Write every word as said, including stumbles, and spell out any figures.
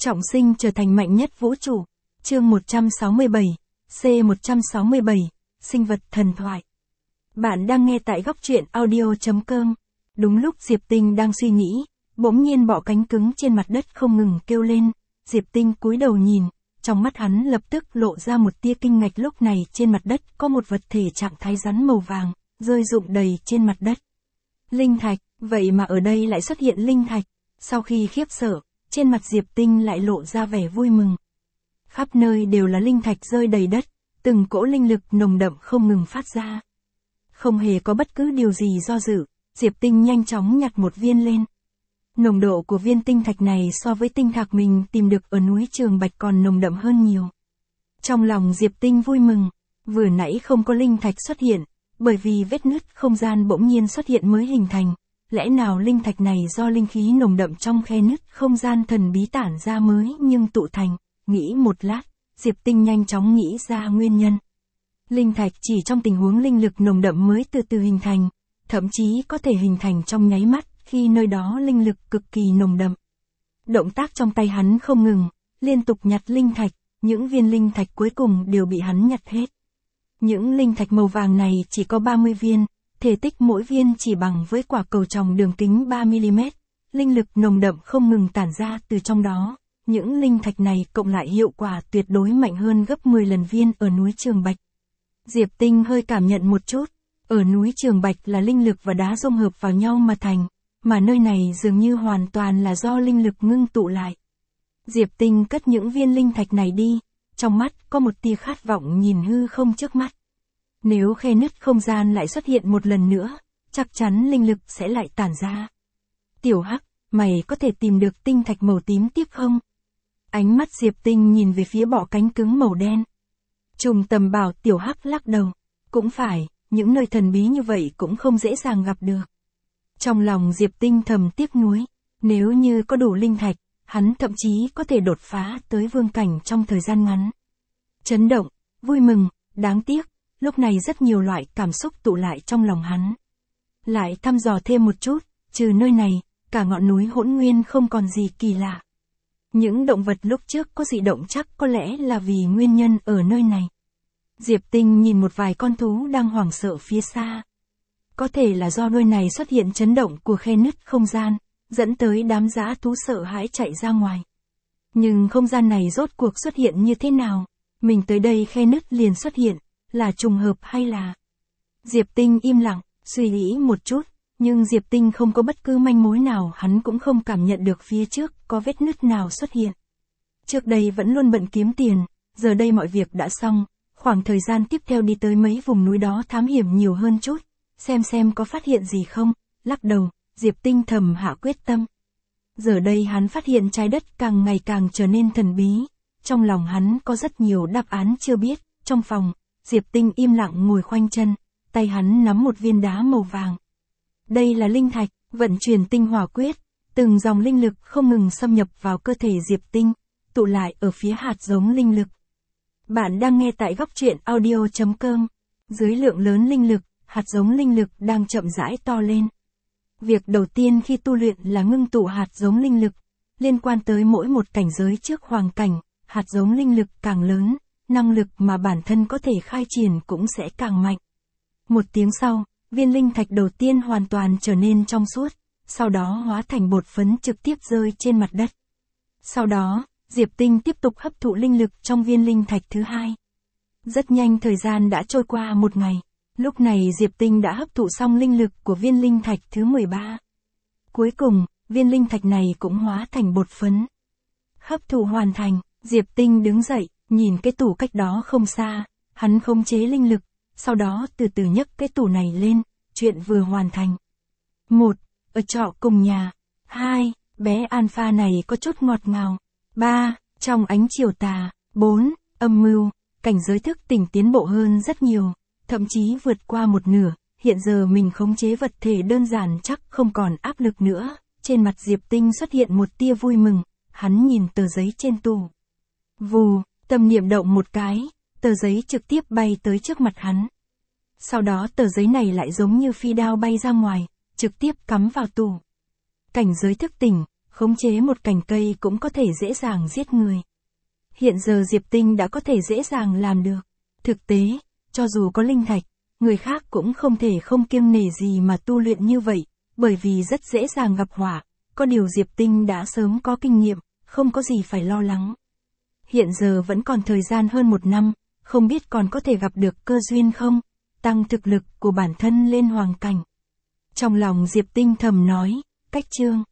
Trọng sinh trở thành mạnh nhất vũ trụ. Chương một trăm sáu mươi bảy, C một trăm sáu mươi bảy, sinh vật thần thoại. Bạn đang nghe tại góc truyện audio chấm com. Đúng lúc Diệp Tinh đang suy nghĩ, bỗng nhiên bọ cánh cứng trên mặt đất không ngừng kêu lên. Diệp Tinh cúi đầu nhìn, trong mắt hắn lập tức lộ ra một tia kinh ngạc. Lúc này trên mặt đất có một vật thể trạng thái rắn màu vàng, rơi rụng đầy trên mặt đất. Linh thạch, vậy mà ở đây lại xuất hiện linh thạch. Sau khi khiếp sợ, trên mặt Diệp Tinh lại lộ ra vẻ vui mừng. Khắp nơi đều là linh thạch rơi đầy đất, từng cỗ linh lực nồng đậm không ngừng phát ra. Không hề có bất cứ điều gì do dự, Diệp Tinh nhanh chóng nhặt một viên lên. Nồng độ của viên tinh thạch này so với tinh thạch mình tìm được ở núi Trường Bạch còn nồng đậm hơn nhiều. Trong lòng Diệp Tinh vui mừng, vừa nãy không có linh thạch xuất hiện, bởi vì vết nứt không gian bỗng nhiên xuất hiện mới hình thành. Lẽ nào linh thạch này do linh khí nồng đậm trong khe nứt không gian thần bí tản ra mới nhưng tụ thành. Nghĩ một lát, Diệp Tinh nhanh chóng nghĩ ra nguyên nhân. Linh thạch chỉ trong tình huống linh lực nồng đậm mới từ từ hình thành, thậm chí có thể hình thành trong nháy mắt khi nơi đó linh lực cực kỳ nồng đậm. Động tác trong tay hắn không ngừng, liên tục nhặt linh thạch, những viên linh thạch cuối cùng đều bị hắn nhặt hết. Những linh thạch màu vàng này chỉ có ba mươi viên, thể tích mỗi viên chỉ bằng với quả cầu tròn đường kính ba mi li mét, linh lực nồng đậm không ngừng tản ra từ trong đó. Những linh thạch này cộng lại hiệu quả tuyệt đối mạnh hơn gấp mười lần viên ở núi Trường Bạch. Diệp Tinh hơi cảm nhận một chút, ở núi Trường Bạch là linh lực và đá dung hợp vào nhau mà thành, mà nơi này dường như hoàn toàn là do linh lực ngưng tụ lại. Diệp Tinh cất những viên linh thạch này đi, trong mắt có một tia khát vọng nhìn hư không trước mắt. Nếu khe nứt không gian lại xuất hiện một lần nữa, chắc chắn linh lực sẽ lại tản ra. Tiểu Hắc, mày có thể tìm được tinh thạch màu tím tiếp không? Ánh mắt Diệp Tinh nhìn về phía bọ cánh cứng màu đen. Trùng Tầm bảo Tiểu Hắc lắc đầu. Cũng phải, những nơi thần bí như vậy cũng không dễ dàng gặp được. Trong lòng Diệp Tinh thầm tiếc nuối. Nếu như có đủ linh thạch, hắn thậm chí có thể đột phá tới vương cảnh trong thời gian ngắn. Chấn động, vui mừng, đáng tiếc, lúc này rất nhiều loại cảm xúc tụ lại trong lòng hắn. Lại thăm dò thêm một chút, trừ nơi này, cả ngọn núi Hỗn Nguyên không còn gì kỳ lạ. Những động vật lúc trước có dị động chắc có lẽ là vì nguyên nhân ở nơi này. Diệp Tinh nhìn một vài con thú đang hoảng sợ phía xa. Có thể là do nơi này xuất hiện chấn động của khe nứt không gian, dẫn tới đám dã thú sợ hãi chạy ra ngoài. Nhưng không gian này rốt cuộc xuất hiện như thế nào? Mình tới đây khe nứt liền xuất hiện, là trùng hợp hay là... Diệp Tinh im lặng, suy nghĩ một chút. Nhưng Diệp Tinh không có bất cứ manh mối nào, hắn cũng không cảm nhận được phía trước có vết nứt nào xuất hiện. Trước đây vẫn luôn bận kiếm tiền, giờ đây mọi việc đã xong, khoảng thời gian tiếp theo đi tới mấy vùng núi đó thám hiểm nhiều hơn chút, xem xem có phát hiện gì không. Lắc đầu, Diệp Tinh thầm hạ quyết tâm. Giờ đây hắn phát hiện trái đất càng ngày càng trở nên thần bí, trong lòng hắn có rất nhiều đáp án chưa biết. Trong phòng, Diệp Tinh im lặng ngồi khoanh chân, tay hắn nắm một viên đá màu vàng. Đây là linh thạch, vận chuyển tinh hỏa quyết, từng dòng linh lực không ngừng xâm nhập vào cơ thể Diệp Tinh, tụ lại ở phía hạt giống linh lực. Bạn đang nghe tại góc truyện audio chấm com. Dưới lượng lớn linh lực, hạt giống linh lực đang chậm rãi to lên. Việc đầu tiên khi tu luyện là ngưng tụ hạt giống linh lực, liên quan tới mỗi một cảnh giới trước hoàng cảnh, hạt giống linh lực càng lớn, năng lực mà bản thân có thể khai triển cũng sẽ càng mạnh. Một tiếng sau, viên linh thạch đầu tiên hoàn toàn trở nên trong suốt, sau đó hóa thành bột phấn trực tiếp rơi trên mặt đất. Sau đó, Diệp Tinh tiếp tục hấp thụ linh lực trong viên linh thạch thứ hai. Rất nhanh thời gian đã trôi qua một ngày, lúc này Diệp Tinh đã hấp thụ xong linh lực của viên linh thạch thứ mười ba. Cuối cùng, viên linh thạch này cũng hóa thành bột phấn. Hấp thụ hoàn thành, Diệp Tinh đứng dậy, nhìn cái tủ cách đó không xa, hắn khống chế linh lực. Sau đó từ từ nhấc cái tủ này lên, chuyện vừa hoàn thành. một. Ở trọ cùng nhà. hai. Bé Alpha này có chút ngọt ngào. ba. Trong ánh chiều tà. bốn. Âm mưu, cảnh giới thức tỉnh tiến bộ hơn rất nhiều, thậm chí vượt qua một nửa, hiện giờ mình khống chế vật thể đơn giản chắc không còn áp lực nữa. Trên mặt Diệp Tinh xuất hiện một tia vui mừng, hắn nhìn tờ giấy trên tủ. Vù, tâm niệm động một cái. Tờ giấy trực tiếp bay tới trước mặt hắn. Sau đó tờ giấy này lại giống như phi đao bay ra ngoài, trực tiếp cắm vào tủ. Cảnh giới thức tỉnh, khống chế một cành cây cũng có thể dễ dàng giết người. Hiện giờ Diệp Tinh đã có thể dễ dàng làm được. Thực tế, cho dù có linh thạch, người khác cũng không thể không kiêng nể gì mà tu luyện như vậy, bởi vì rất dễ dàng gặp họa. Có điều Diệp Tinh đã sớm có kinh nghiệm, không có gì phải lo lắng. Hiện giờ vẫn còn thời gian hơn một năm, không biết còn có thể gặp được cơ duyên không, tăng thực lực của bản thân lên hoàng cảnh. Trong lòng Diệp Tinh thầm nói, cách chương